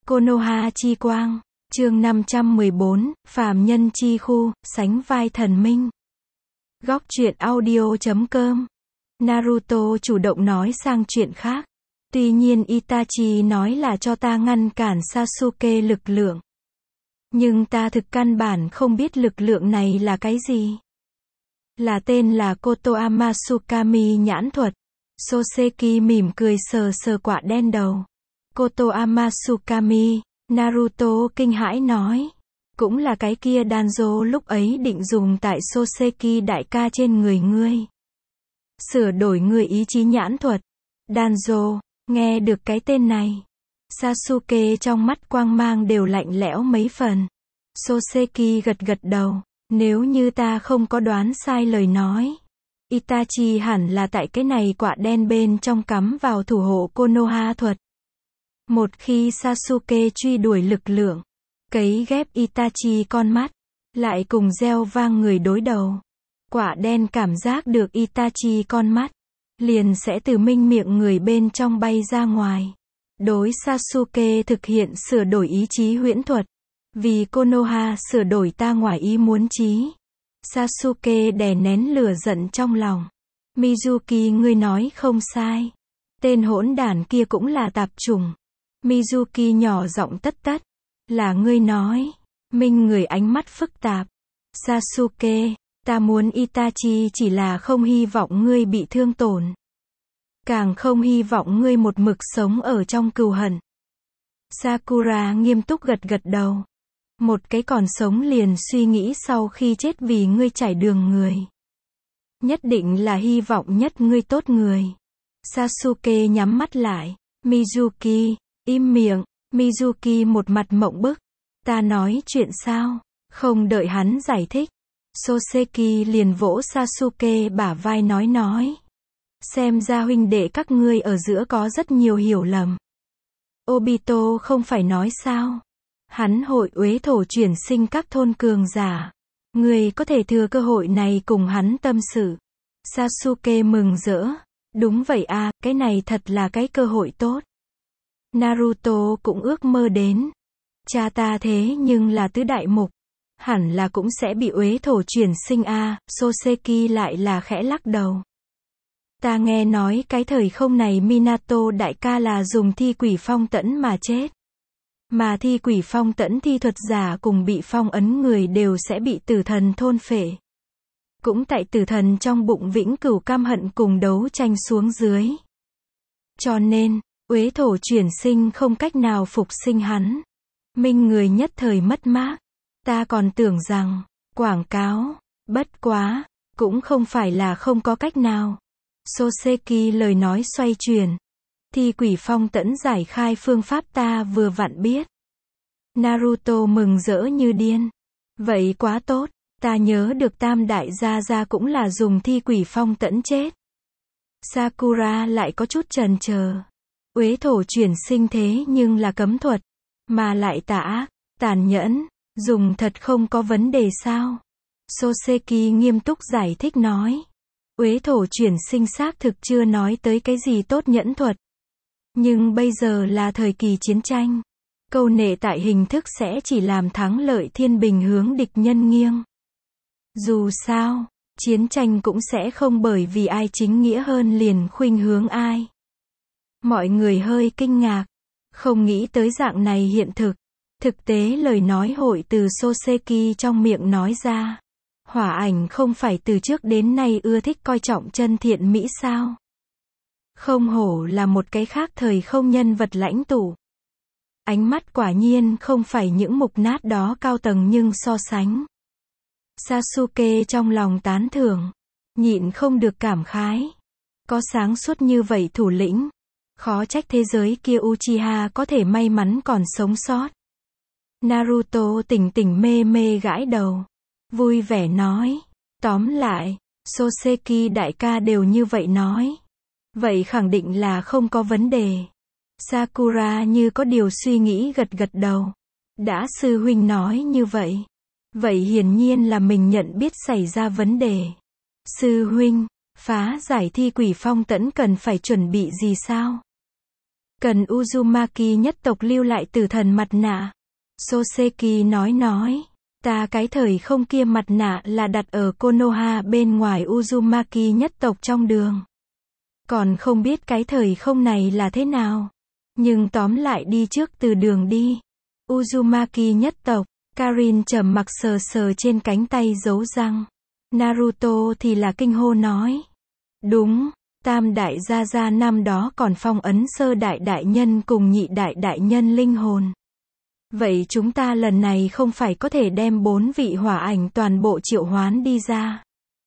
Konoha chi quang, chương 514, phàm nhân chi khu, sánh vai thần minh. Góc truyện audio.com. Naruto chủ động nói sang chuyện khác. Tuy nhiên Itachi nói là cho ta ngăn cản Sasuke lực lượng. Nhưng ta thực căn bản không biết lực lượng này là cái gì. Là tên là Kotoama Tsukami nhãn thuật. Soseki mỉm cười sờ sờ quả đen đầu. Kotoama Tsukami, Naruto kinh hãi nói. Cũng là cái kia Danzo lúc ấy định dùng tại Soseki đại ca trên người ngươi. Sửa đổi người ý chí nhãn thuật. Danzo, nghe được cái tên này. Sasuke trong mắt quang mang đều lạnh lẽo mấy phần. Soseki gật gật đầu. Nếu như ta không có đoán sai lời nói. Itachi hẳn là tại cái này quả đen bên trong cắm vào thủ hộ Konoha thuật. Một khi Sasuke truy đuổi lực lượng, cấy ghép Itachi con mắt, lại cùng gieo vang người đối đầu. Quả đen cảm giác được Itachi con mắt, liền sẽ từ minh miệng người bên trong bay ra ngoài. Đối Sasuke thực hiện sửa đổi ý chí huyễn thuật. Vì Konoha sửa đổi ta ngoài ý muốn chí. Sasuke đè nén lửa giận trong lòng. Mizuki ngươi nói không sai. Tên hỗn đản kia cũng là tạp chủng. Mizuki nhỏ giọng tất tất. Là ngươi nói. Minh người ánh mắt phức tạp. Sasuke, ta muốn Itachi chỉ là không hy vọng ngươi bị thương tổn. Càng không hy vọng ngươi một mực sống ở trong cừu hận. Sakura nghiêm túc gật gật đầu. Một cái còn sống liền suy nghĩ sau khi chết vì ngươi trải đường người. Nhất định là hy vọng nhất ngươi tốt người. Sasuke nhắm mắt lại. Mizuki, im miệng. Mizuki một mặt mộng bức. Ta nói chuyện sao? Không đợi hắn giải thích. Soseki liền vỗ Sasuke bả vai nói. Xem ra huynh đệ các ngươi ở giữa có rất nhiều hiểu lầm. Obito không phải nói sao? Hắn hội uế thổ chuyển sinh các thôn cường giả. Người có thể thừa cơ hội này cùng hắn tâm sự. Sasuke mừng rỡ. Đúng vậy à, cái này thật là cái cơ hội tốt. Naruto cũng ước mơ đến. Cha ta thế nhưng là tứ đại mục. Hẳn là cũng sẽ bị uế thổ chuyển sinh à, Soseki lại là khẽ lắc đầu. Ta nghe nói cái thời không này Minato đại ca là dùng thi quỷ phong tẫn mà chết. Mà thi quỷ phong tẫn thi thuật giả cùng bị phong ấn người đều sẽ bị tử thần thôn phệ. Cũng tại tử thần trong bụng vĩnh cửu căm hận cùng đấu tranh xuống dưới. Cho nên, uế thổ chuyển sinh không cách nào phục sinh hắn. Minh người nhất thời mất mát. Ta còn tưởng rằng, quảng cáo, bất quá, cũng không phải là không có cách nào. Soseki lời nói xoay chuyển. Thi quỷ phong tẫn giải khai phương pháp ta vừa vặn biết. Naruto mừng rỡ như điên. Vậy quá tốt, ta nhớ được tam đại gia gia cũng là dùng thi quỷ phong tẫn chết. Sakura lại có chút chần chờ. Uế thổ chuyển sinh thế nhưng là cấm thuật, mà lại tà ác, tàn nhẫn, dùng thật không có vấn đề sao? Soseki nghiêm túc giải thích nói. Uế thổ chuyển sinh xác thực chưa nói tới cái gì tốt nhẫn thuật. Nhưng bây giờ là thời kỳ chiến tranh. Câu nệ tại hình thức sẽ chỉ làm thắng lợi thiên bình hướng địch nhân nghiêng. Dù sao, chiến tranh cũng sẽ không bởi vì ai chính nghĩa hơn liền khuynh hướng ai. Mọi người hơi kinh ngạc. Không nghĩ tới dạng này hiện thực. Thực tế lời nói hội từ Soseki trong miệng nói ra. Hỏa ảnh không phải từ trước đến nay ưa thích coi trọng chân thiện mỹ sao? Không hổ là một cái khác thời không nhân vật lãnh tụ. Ánh mắt quả nhiên không phải những mục nát đó cao tầng nhưng so sánh. Sasuke trong lòng tán thưởng. Nhịn không được cảm khái. Có sáng suốt như vậy thủ lĩnh. Khó trách thế giới kia Uchiha có thể may mắn còn sống sót. Naruto tỉnh tỉnh mê mê gãi đầu. Vui vẻ nói. Tóm lại, Soseki đại ca đều như vậy nói. Vậy khẳng định là không có vấn đề. Sakura như có điều suy nghĩ gật gật đầu. Đã sư huynh nói như vậy. Vậy hiển nhiên là mình nhận biết xảy ra vấn đề. Sư huynh, phá giải thi quỷ phong tẫn cần phải chuẩn bị gì sao? Cần Uzumaki nhất tộc lưu lại tử thần mặt nạ. Soseki nói. Ta cái thời không kia mặt nạ là đặt ở Konoha bên ngoài Uzumaki nhất tộc trong đường. Còn không biết cái thời không này là thế nào. Nhưng tóm lại đi trước từ đường đi. Uzumaki nhất tộc, Karin trầm mặc sờ sờ trên cánh tay giấu răng. Naruto thì là kinh hô nói. Đúng, Tam đại gia gia năm đó còn phong ấn Sơ đại đại nhân cùng Nhị đại đại nhân linh hồn. Vậy chúng ta lần này không phải có thể đem 4 vị hỏa ảnh toàn bộ triệu hoán đi ra.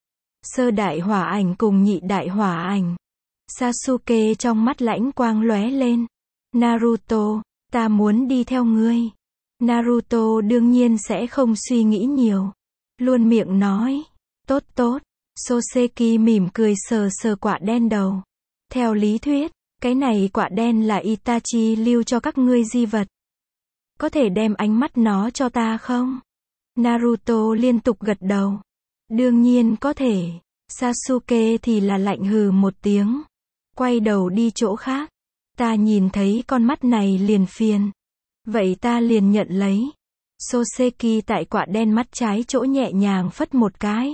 Sơ đại hỏa ảnh cùng Nhị đại hỏa ảnh. Sasuke trong mắt lãnh quang lóe lên. Naruto, ta muốn đi theo ngươi. Naruto đương nhiên sẽ không suy nghĩ nhiều. Luôn miệng nói. Tốt tốt. Soseki mỉm cười sờ sờ quả đen đầu. Theo lý thuyết, cái này quả đen là Itachi lưu cho các ngươi di vật. Có thể đem ánh mắt nó cho ta không? Naruto liên tục gật đầu. Đương nhiên có thể. Sasuke thì là lạnh hừ một tiếng. Quay đầu đi chỗ khác. Ta nhìn thấy con mắt này liền phiền. Vậy ta liền nhận lấy. Soseki tại quả đen mắt trái chỗ nhẹ nhàng phất một cái.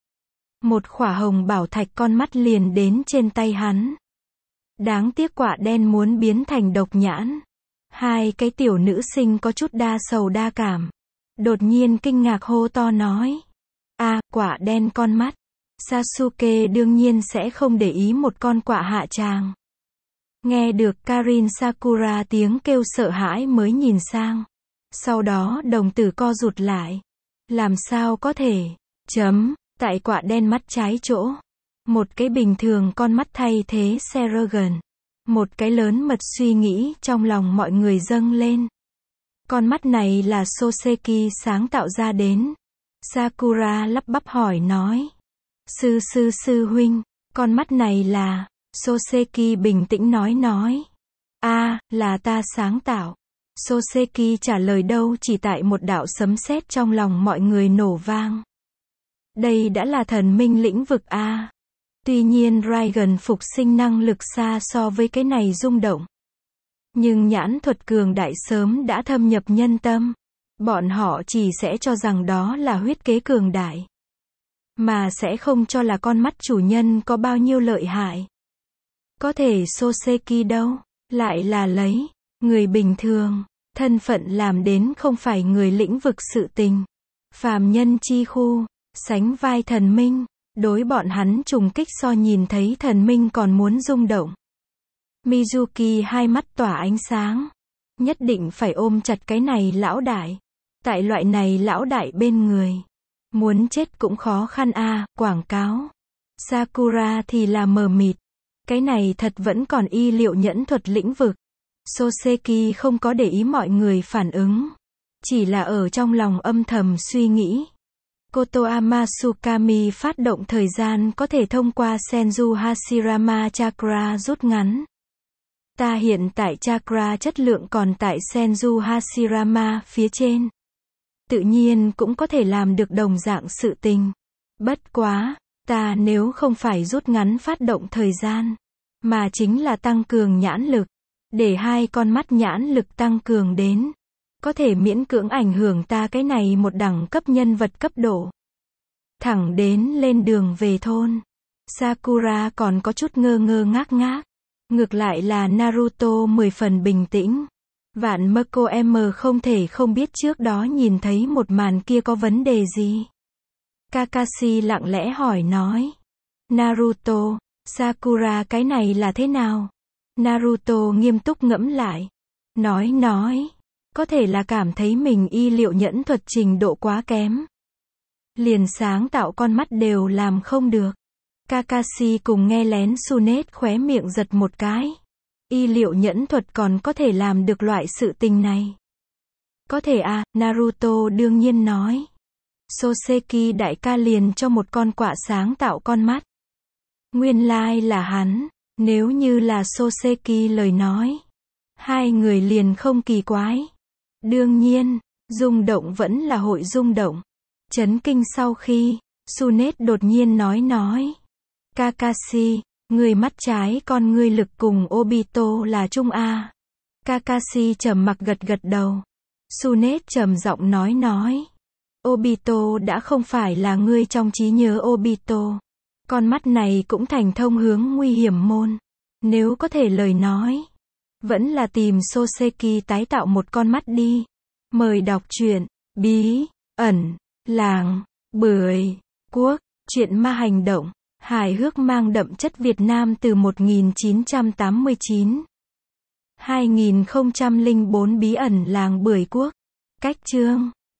Một khỏa hồng bảo thạch con mắt liền đến trên tay hắn. Đáng tiếc quả đen muốn biến thành độc nhãn. Hai cái tiểu nữ sinh có chút đa sầu đa cảm. Đột nhiên kinh ngạc hô to nói. Quả đen con mắt. Sasuke đương nhiên sẽ không để ý một con quạ hạ tràng. Nghe được Karin Sakura tiếng kêu sợ hãi mới nhìn sang. Sau đó đồng tử co rụt lại. Làm sao có thể? Tại quả đen mắt trái chỗ. Một cái bình thường con mắt thay thế Seragon. Một cái lớn mật suy nghĩ trong lòng mọi người dâng lên. Con mắt này là Soseki sáng tạo ra đến. Sakura lắp bắp hỏi nói. Sư huynh, con mắt này là... Soseki bình tĩnh nói. Là ta sáng tạo. Soseki trả lời đâu chỉ tại một đạo sấm sét trong lòng mọi người nổ vang. Đây đã là thần minh lĩnh vực a. Tuy nhiên Raigan phục sinh năng lực xa so với cái này rung động. Nhưng nhãn thuật cường đại sớm đã thâm nhập nhân tâm. Bọn họ chỉ sẽ cho rằng đó là huyết kế cường đại. Mà sẽ không cho là con mắt chủ nhân có bao nhiêu lợi hại. Có thể Soseki đâu, lại là lấy, người bình thường, thân phận làm đến không phải người lĩnh vực sự tình. Phàm nhân chi khu, sánh vai thần minh, đối bọn hắn trùng kích so nhìn thấy thần minh còn muốn rung động. Mizuki hai mắt tỏa ánh sáng. Nhất định phải ôm chặt cái này lão đại. Tại loại này lão đại bên người. Muốn chết cũng khó khăn quảng cáo. Sakura thì là mờ mịt. Cái này thật vẫn còn y liệu nhẫn thuật lĩnh vực. Soseki không có để ý mọi người phản ứng. Chỉ là ở trong lòng âm thầm suy nghĩ. Kotoama Tsukami phát động thời gian có thể thông qua Senju Hashirama Chakra rút ngắn. Ta hiện tại chakra chất lượng còn tại Senju Hashirama phía trên. Tự nhiên cũng có thể làm được đồng dạng sự tình. Bất quá, ta nếu không phải rút ngắn phát động thời gian, mà chính là tăng cường nhãn lực, để hai con mắt nhãn lực tăng cường đến, có thể miễn cưỡng ảnh hưởng ta cái này một đẳng cấp nhân vật cấp độ. Thẳng đến lên đường về thôn. Sakura còn có chút ngơ ngác. Ngược lại là Naruto 10 phần bình tĩnh. Vạn mơ cô em không thể không biết trước đó nhìn thấy một màn kia có vấn đề gì. Kakashi lặng lẽ hỏi nói. Naruto, Sakura cái này là thế nào? Naruto nghiêm túc ngẫm lại. Nói. Có thể là cảm thấy mình y liệu nhẫn thuật trình độ quá kém. Liền sáng tạo con mắt đều làm không được. Kakashi cùng nghe lén Tsunade khóe miệng giật một cái. Y liệu nhẫn thuật còn có thể làm được loại sự tình này. Có thể Naruto đương nhiên nói. Soseki đại ca liền cho một con quạ sáng tạo con mắt. Nguyên lai là hắn. Nếu như là Soseki lời nói. Hai người liền không kỳ quái. Đương nhiên, rung động vẫn là hội rung động. Chấn kinh sau khi, Tsunade đột nhiên nói. Kakashi, Người mắt trái con ngươi lực cùng Obito là chung a. Kakashi trầm mặc gật gật đầu. Tsunade trầm giọng nói. Obito đã không phải là ngươi trong trí nhớ Obito. Con mắt này cũng thành thông hướng nguy hiểm môn. Nếu có thể lời nói, vẫn là tìm Soseki tái tạo một con mắt đi. Mời đọc truyện Bí ẩn làng Bưởi Quốc, truyện ma hành động, hài hước mang đậm chất Việt Nam từ 1989. 2004 Bí ẩn làng Bưởi Quốc. Cách chương